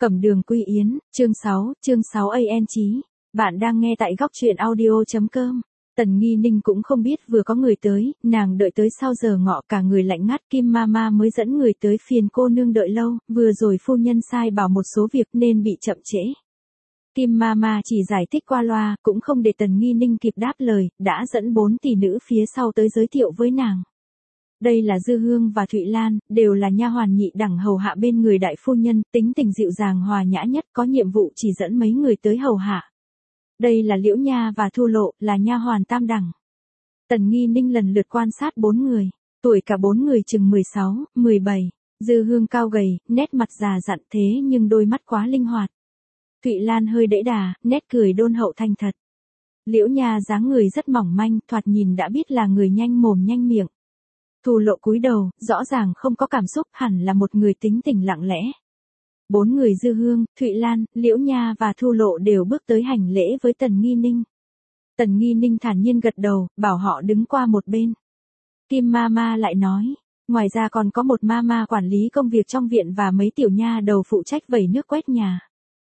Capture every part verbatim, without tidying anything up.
Cẩm đường quy yến, chương sáu, chương sáu an chí. Bạn đang nghe tại góc truyện audio.com. Tần Nghi Ninh cũng không biết vừa có người tới, nàng đợi tới sau giờ ngọ cả người lạnh ngắt. Kim Mama mới dẫn người tới, phiền cô nương đợi lâu, vừa rồi phu nhân sai bảo một số việc nên bị chậm trễ. Kim Mama chỉ giải thích qua loa, cũng không để Tần Nghi Ninh kịp đáp lời, đã dẫn bốn tỷ nữ phía sau tới giới thiệu với nàng. Đây là Dư Hương và Thụy Lan, đều là nha hoàn nhị đẳng hầu hạ bên người đại phu nhân, tính tình dịu dàng hòa nhã nhất, có nhiệm vụ chỉ dẫn mấy người tới hầu hạ. Đây là Liễu Nha và Thu Lộ, là nha hoàn tam đẳng. Tần Nghi Ninh lần lượt quan sát bốn người, tuổi cả bốn người chừng mười sáu, mười bảy. Dư Hương cao gầy, nét mặt già dặn thế nhưng đôi mắt quá linh hoạt. Thụy Lan hơi đẫy đà, nét cười đôn hậu thanh thật. Liễu Nha dáng người rất mỏng manh, thoạt nhìn đã biết là người nhanh mồm nhanh miệng. Thu Lộ cúi đầu, rõ ràng không có cảm xúc, hẳn là một người tính tình lặng lẽ. Bốn người Dư Hương, Thụy Lan, Liễu Nha và Thu Lộ đều bước tới hành lễ với Tần Nghi Ninh. Tần Nghi Ninh thản nhiên gật đầu, bảo họ đứng qua một bên. Kim Mama lại nói, ngoài ra còn có một Mama quản lý công việc trong viện và mấy tiểu nha đầu phụ trách vẩy nước quét nhà.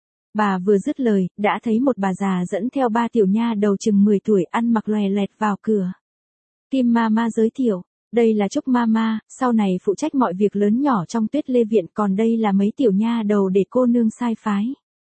Bà vừa dứt lời, đã thấy một bà già dẫn theo ba tiểu nha đầu chừng mười tuổi ăn mặc lòe loẹt vào cửa. Kim Mama giới thiệu. Đây là Trúc Mama, sau này phụ trách mọi việc lớn nhỏ trong Tuyết Lê Viện, còn đây là mấy tiểu nha đầu để cô nương sai phái.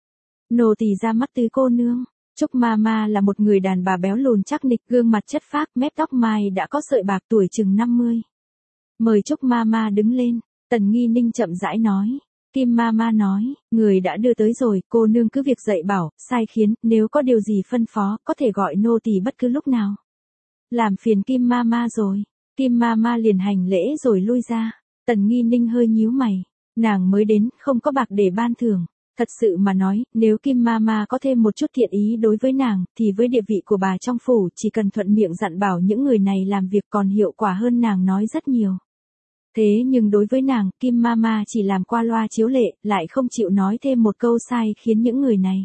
Nô tỳ ra mắt tứ cô nương. Trúc Mama là một người đàn bà béo lùn chắc nịch, gương mặt chất phác, mép tóc mai đã có sợi bạc, tuổi chừng năm mươi. Mời Trúc Mama đứng lên, Tần Nghi Ninh chậm rãi nói. Kim Mama nói, người đã đưa tới rồi, cô nương cứ việc dạy bảo, sai khiến, nếu có điều gì phân phó, có thể gọi nô tỳ bất cứ lúc nào. Làm phiền Kim Mama rồi. Kim Mama liền hành lễ rồi lui ra. Tần Nghi Ninh hơi nhíu mày. Nàng mới đến, không có bạc để ban thưởng. Thật sự mà nói, nếu Kim Mama có thêm một chút thiện ý đối với nàng, thì với địa vị của bà trong phủ, chỉ cần thuận miệng dặn bảo những người này làm việc còn hiệu quả hơn nàng nói rất nhiều. Thế nhưng đối với nàng, Kim Mama chỉ làm qua loa chiếu lệ, lại không chịu nói thêm một câu sai khiến những người này.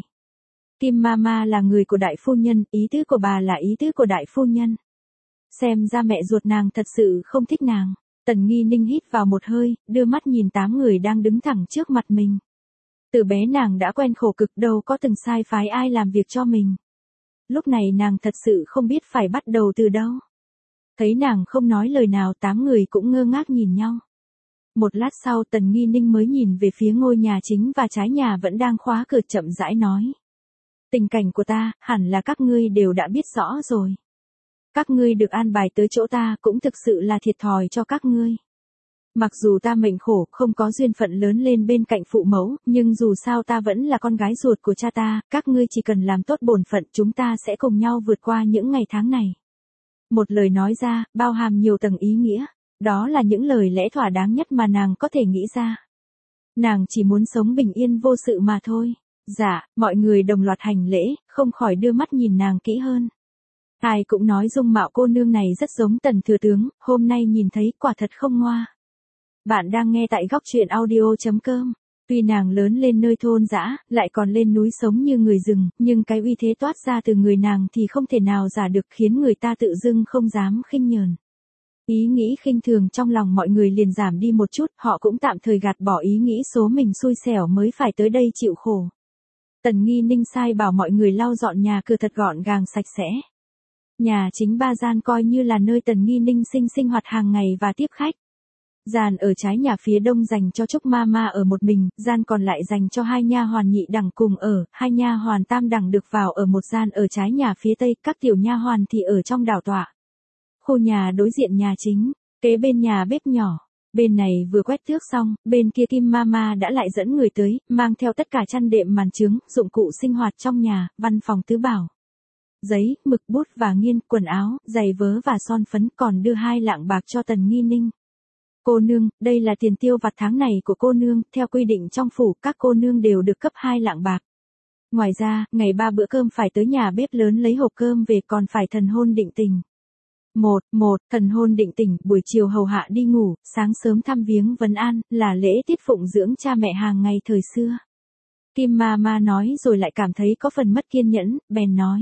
Kim Mama là người của đại phu nhân, ý tứ của bà là ý tứ của đại phu nhân. Xem ra mẹ ruột nàng thật sự không thích nàng. Tần Nghi Ninh hít vào một hơi, đưa mắt nhìn tám người đang đứng thẳng trước mặt mình. Từ bé nàng đã quen khổ cực, đâu có từng sai phái ai làm việc cho mình. Lúc này nàng thật sự không biết phải bắt đầu từ đâu. Thấy nàng không nói lời nào, tám người cũng ngơ ngác nhìn nhau. Một lát sau Tần Nghi Ninh mới nhìn về phía ngôi nhà chính và trái nhà vẫn đang khóa cửa, chậm rãi nói. Tình cảnh của ta, hẳn là các ngươi đều đã biết rõ rồi. Các ngươi được an bài tới chỗ ta cũng thực sự là thiệt thòi cho các ngươi. Mặc dù ta mệnh khổ, không có duyên phận lớn lên bên cạnh phụ mẫu, nhưng dù sao ta vẫn là con gái ruột của cha ta, các ngươi chỉ cần làm tốt bổn phận, chúng ta sẽ cùng nhau vượt qua những ngày tháng này. Một lời nói ra, bao hàm nhiều tầng ý nghĩa, đó là những lời lẽ thỏa đáng nhất mà nàng có thể nghĩ ra. Nàng chỉ muốn sống bình yên vô sự mà thôi. Dạ, mọi người đồng loạt hành lễ, không khỏi đưa mắt nhìn nàng kỹ hơn. Ai cũng nói dung mạo cô nương này rất giống Tần thừa tướng, hôm nay nhìn thấy quả thật không ngoa. Bạn đang nghe tại góc truyện audio.com. Tuy nàng lớn lên nơi thôn dã, lại còn lên núi sống như người rừng, nhưng cái uy thế toát ra từ người nàng thì không thể nào giả được, khiến người ta tự dưng không dám khinh nhờn. Ý nghĩ khinh thường trong lòng mọi người liền giảm đi một chút, họ cũng tạm thời gạt bỏ ý nghĩ số mình xui xẻo mới phải tới đây chịu khổ. Tần Nghi Ninh sai bảo mọi người lau dọn nhà cửa thật gọn gàng sạch sẽ. Nhà chính ba gian coi như là nơi Tần Nghi Ninh sinh sinh hoạt hàng ngày và tiếp khách. Gian ở trái nhà phía đông dành cho Trúc Mama ở một mình, gian còn lại dành cho hai nha hoàn nhị đẳng cùng ở, hai nha hoàn tam đẳng được vào ở một gian ở trái nhà phía tây, các tiểu nha hoàn thì ở trong đảo tọa. Khu nhà đối diện nhà chính, kế bên nhà bếp nhỏ. Bên này vừa quét tước xong, bên kia Kim Mama đã lại dẫn người tới, mang theo tất cả chăn đệm màn trướng, dụng cụ sinh hoạt trong nhà, văn phòng tứ bảo. Giấy, mực, bút và nghiên, quần áo, giày vớ và son phấn, còn đưa hai lạng bạc cho Tần Nghi Ninh. Cô nương, đây là tiền tiêu vặt tháng này của cô nương, theo quy định trong phủ, các cô nương đều được cấp hai lạng bạc. Ngoài ra, ngày ba bữa cơm phải tới nhà bếp lớn lấy hộp cơm về, còn phải thần hôn định tình. Một, một, thần hôn định tình, buổi chiều hầu hạ đi ngủ, sáng sớm thăm viếng vấn an, là lễ tiết phụng dưỡng cha mẹ hàng ngày thời xưa. Kim Mama nói rồi lại cảm thấy có phần mất kiên nhẫn, bèn nói.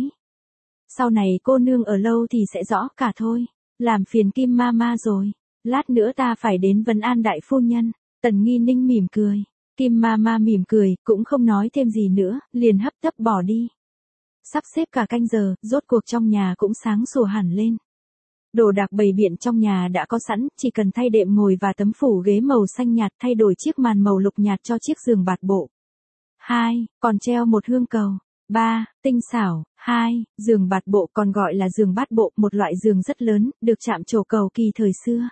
Sau này cô nương ở lâu thì sẽ rõ cả thôi, làm phiền Kim Mama rồi, lát nữa ta phải đến vấn an đại phu nhân. Tần Nghi Ninh mỉm cười. Kim Mama mỉm cười, cũng không nói thêm gì nữa, liền hấp tấp bỏ đi. Sắp xếp cả canh giờ, rốt cuộc trong nhà cũng sáng sủa hẳn lên. Đồ đạc bày biện trong nhà đã có sẵn, chỉ cần thay đệm ngồi và tấm phủ ghế màu xanh nhạt, thay đổi chiếc màn màu lục nhạt cho chiếc giường bạt bộ. hai. Còn treo một hương cầu. ba. Tinh xảo. hai. Giường bạt bộ còn gọi là giường bát bộ, một loại giường rất lớn, được chạm trổ cầu kỳ thời xưa.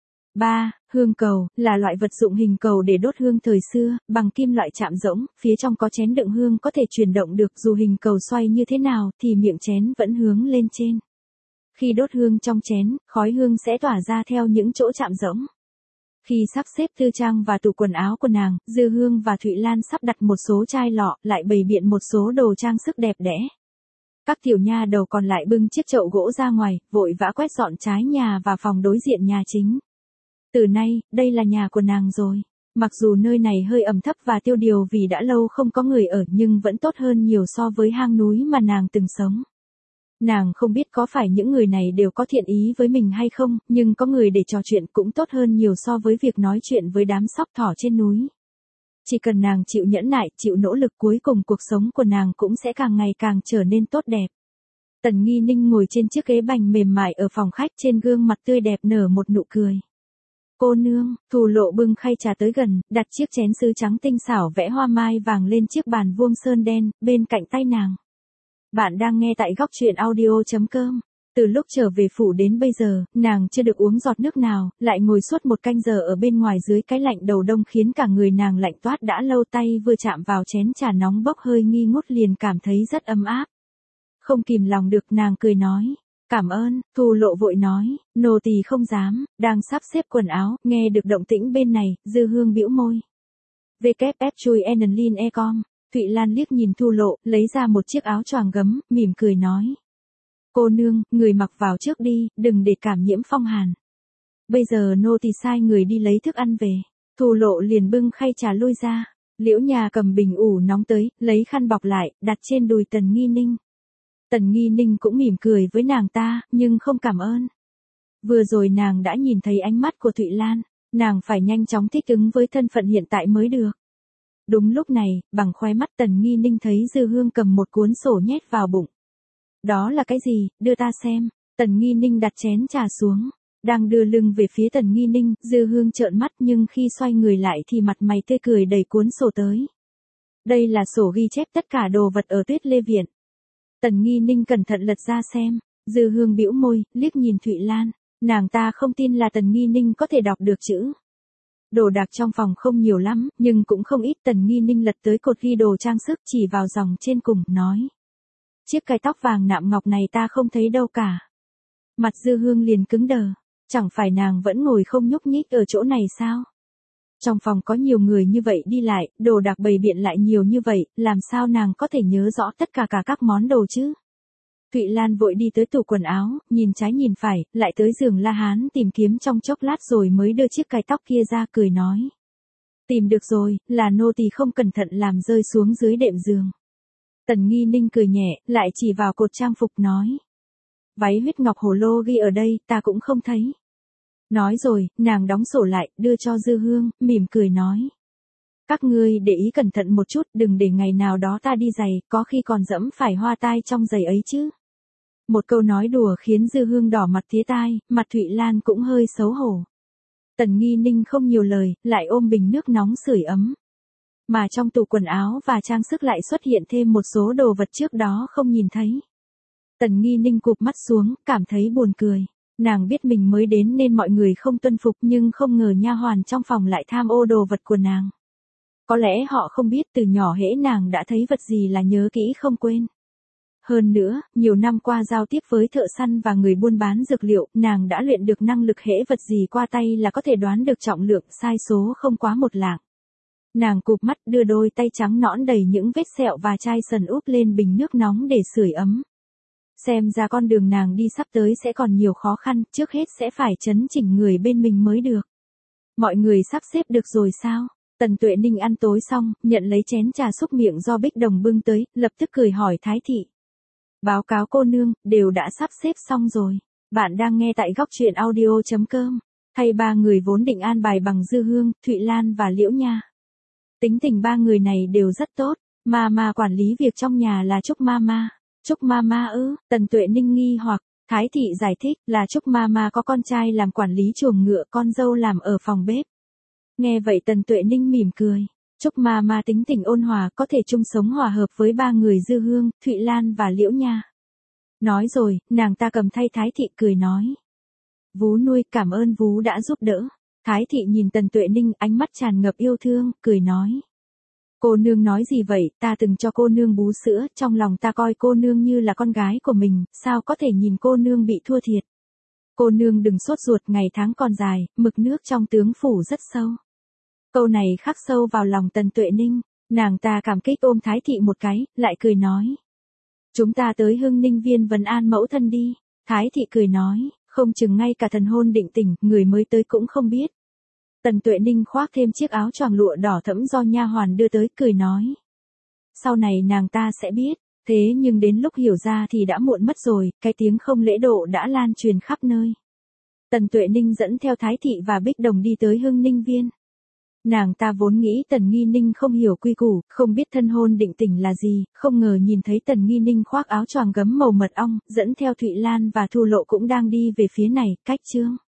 ba. Hương cầu, là loại vật dụng hình cầu để đốt hương thời xưa, bằng kim loại chạm rỗng, phía trong có chén đựng hương có thể chuyển động được, dù hình cầu xoay như thế nào thì miệng chén vẫn hướng lên trên. Khi đốt hương trong chén, khói hương sẽ tỏa ra theo những chỗ chạm rỗng. Khi sắp xếp thư trang và tủ quần áo của nàng, Dư Hương và Thụy Lan sắp đặt một số chai lọ, lại bày biện một số đồ trang sức đẹp đẽ. Các tiểu nha đầu còn lại bưng chiếc chậu gỗ ra ngoài, vội vã quét dọn trái nhà và phòng đối diện nhà chính. Từ nay, đây là nhà của nàng rồi. Mặc dù nơi này hơi ẩm thấp và tiêu điều vì đã lâu không có người ở, nhưng vẫn tốt hơn nhiều so với hang núi mà nàng từng sống. Nàng không biết có phải những người này đều có thiện ý với mình hay không, nhưng có người để trò chuyện cũng tốt hơn nhiều so với việc nói chuyện với đám sóc thỏ trên núi. Chỉ cần nàng chịu nhẫn nại, chịu nỗ lực, cuối cùng cuộc sống của nàng cũng sẽ càng ngày càng trở nên tốt đẹp. Tần Nghi Ninh ngồi trên chiếc ghế bành mềm mại ở phòng khách, trên gương mặt tươi đẹp nở một nụ cười. Cô nương, Thù Lộ bưng khay trà tới gần, đặt chiếc chén sứ trắng tinh xảo vẽ hoa mai vàng lên chiếc bàn vuông sơn đen, bên cạnh tay nàng. Bạn đang nghe tại góc truyện audio chấm com. Từ lúc trở về phủ đến bây giờ, nàng chưa được uống giọt nước nào, lại ngồi suốt một canh giờ ở bên ngoài dưới cái lạnh đầu đông khiến cả người nàng lạnh toát, đã lâu tay vừa chạm vào chén trà nóng bốc hơi nghi ngút liền cảm thấy rất ấm áp. Không kìm lòng được nàng cười nói. Cảm ơn, Thù Lộ vội nói, nô tỳ không dám, đang sắp xếp quần áo, nghe được động tĩnh bên này, Dư Hương bĩu môi. vê kép ép chui enlin e com. Thụy Lan liếc nhìn Thù Lộ, lấy ra một chiếc áo choàng gấm, mỉm cười nói. Cô nương, người mặc vào trước đi, đừng để cảm nhiễm phong hàn. Bây giờ nô tỳ sai người đi lấy thức ăn về. Thù Lộ liền bưng khay trà lui ra. Liễu Nhà cầm bình ủ nóng tới, lấy khăn bọc lại, đặt trên đùi Tần Nghi Ninh. Tần Nghi Ninh cũng mỉm cười với nàng ta, nhưng không cảm ơn. Vừa rồi nàng đã nhìn thấy ánh mắt của Thụy Lan, nàng phải nhanh chóng thích ứng với thân phận hiện tại mới được. Đúng lúc này, bằng khóe mắt Tần Nghi Ninh thấy Dư Hương cầm một cuốn sổ nhét vào bụng. Đó là cái gì, đưa ta xem. Tần Nghi Ninh đặt chén trà xuống, đang đưa lưng về phía Tần Nghi Ninh, Dư Hương trợn mắt nhưng khi xoay người lại thì mặt mày tươi cười đẩy cuốn sổ tới. Đây là sổ ghi chép tất cả đồ vật ở Tuyết Lê Viện. Tần Nghi Ninh cẩn thận lật ra xem, Dư Hương bĩu môi, liếc nhìn Thụy Lan, nàng ta không tin là Tần Nghi Ninh có thể đọc được chữ. Đồ đạc trong phòng không nhiều lắm, nhưng cũng không ít. Tần Nghi Ninh lật tới cột ghi đồ trang sức, chỉ vào dòng trên cùng, nói. Chiếc cái tóc vàng nạm ngọc này ta không thấy đâu cả. Mặt Dư Hương liền cứng đờ, chẳng phải nàng vẫn ngồi không nhúc nhích ở chỗ này sao? Trong phòng có nhiều người như vậy đi lại, đồ đạc bày biện lại nhiều như vậy, làm sao nàng có thể nhớ rõ tất cả cả các món đồ chứ? Thụy Lan vội đi tới tủ quần áo, nhìn trái nhìn phải, lại tới giường La Hán tìm kiếm trong chốc lát rồi mới đưa chiếc cái tóc kia ra, cười nói. Tìm được rồi, là nô tỳ không cẩn thận làm rơi xuống dưới đệm giường. Tần Nghi Ninh cười nhẹ, lại chỉ vào cột trang phục nói. Váy huyết ngọc hồ lô ghi ở đây, ta cũng không thấy. Nói rồi, nàng đóng sổ lại, đưa cho Dư Hương, mỉm cười nói. Các ngươi để ý cẩn thận một chút, đừng để ngày nào đó ta đi giày, có khi còn dẫm phải hoa tai trong giày ấy chứ. Một câu nói đùa khiến Dư Hương đỏ mặt tía tai, mặt Thụy Lan cũng hơi xấu hổ. Tần Nghi Ninh không nhiều lời, lại ôm bình nước nóng sưởi ấm. Mà trong tủ quần áo và trang sức lại xuất hiện thêm một số đồ vật trước đó không nhìn thấy. Tần Nghi Ninh cụp mắt xuống, cảm thấy buồn cười. Nàng biết mình mới đến nên mọi người không tuân phục, nhưng không ngờ nha hoàn trong phòng lại tham ô đồ vật của nàng. Có lẽ họ không biết từ nhỏ hễ nàng đã thấy vật gì là nhớ kỹ không quên. Hơn nữa, nhiều năm qua giao tiếp với thợ săn và người buôn bán dược liệu, nàng đã luyện được năng lực hễ vật gì qua tay là có thể đoán được trọng lượng, sai số không quá một lạng. Nàng cụp mắt đưa đôi tay trắng nõn đầy những vết sẹo và chai sần úp lên bình nước nóng để sưởi ấm. Xem ra con đường nàng đi sắp tới sẽ còn nhiều khó khăn, trước hết sẽ phải chấn chỉnh người bên mình mới được. Mọi người sắp xếp được rồi sao? Tần Tuệ Ninh ăn tối xong, nhận lấy chén trà xúc miệng do Bích Đồng bưng tới, lập tức cười hỏi Thái thị. Báo cáo cô nương, đều đã sắp xếp xong rồi. Bạn đang nghe tại góc truyện audio chấm com. Hay ba người vốn định an bài bằng Dư Hương, Thụy Lan và Liễu Nha. Tính tình ba người này đều rất tốt, Mama quản lý việc trong nhà là Trúc Mama. Trúc Mama ư? Tần Tuệ Ninh nghi hoặc, Thái thị giải thích là Trúc Mama có con trai làm quản lý chuồng ngựa, con dâu làm ở phòng bếp. Nghe vậy Tần Tuệ Ninh mỉm cười. Trúc Mama tính tình ôn hòa, có thể chung sống hòa hợp với ba người Dư Hương, Thụy Lan và Liễu Nha. Nói rồi, nàng ta cầm thay Thái thị cười nói. Vú nuôi, cảm ơn vú đã giúp đỡ. Thái thị nhìn Tần Tuệ Ninh, ánh mắt tràn ngập yêu thương, cười nói. Cô nương nói gì vậy, ta từng cho cô nương bú sữa, trong lòng ta coi cô nương như là con gái của mình, sao có thể nhìn cô nương bị thua thiệt. Cô nương đừng sốt ruột, ngày tháng còn dài, mực nước trong tướng phủ rất sâu. Câu này khắc sâu vào lòng Tần Tuệ Ninh, nàng ta cảm kích ôm Thái thị một cái, lại cười nói. Chúng ta tới Hưng Ninh Viên vấn an mẫu thân đi. Thái thị cười nói, không chừng ngay cả thần hôn định tình, người mới tới cũng không biết. Tần Tuệ Ninh khoác thêm chiếc áo choàng lụa đỏ thẫm do nha hoàn đưa tới, cười nói. Sau này nàng ta sẽ biết, thế nhưng đến lúc hiểu ra thì đã muộn mất rồi, cái tiếng không lễ độ đã lan truyền khắp nơi. Tần Tuệ Ninh dẫn theo Thái thị và Bích Đồng đi tới Hưng Ninh Viên. Nàng ta vốn nghĩ Tần Nghi Ninh không hiểu quy củ, không biết thân hôn định tình là gì, không ngờ nhìn thấy Tần Nghi Ninh khoác áo choàng gấm màu mật ong, dẫn theo Thụy Lan và Thu Lộ cũng đang đi về phía này, cách chương.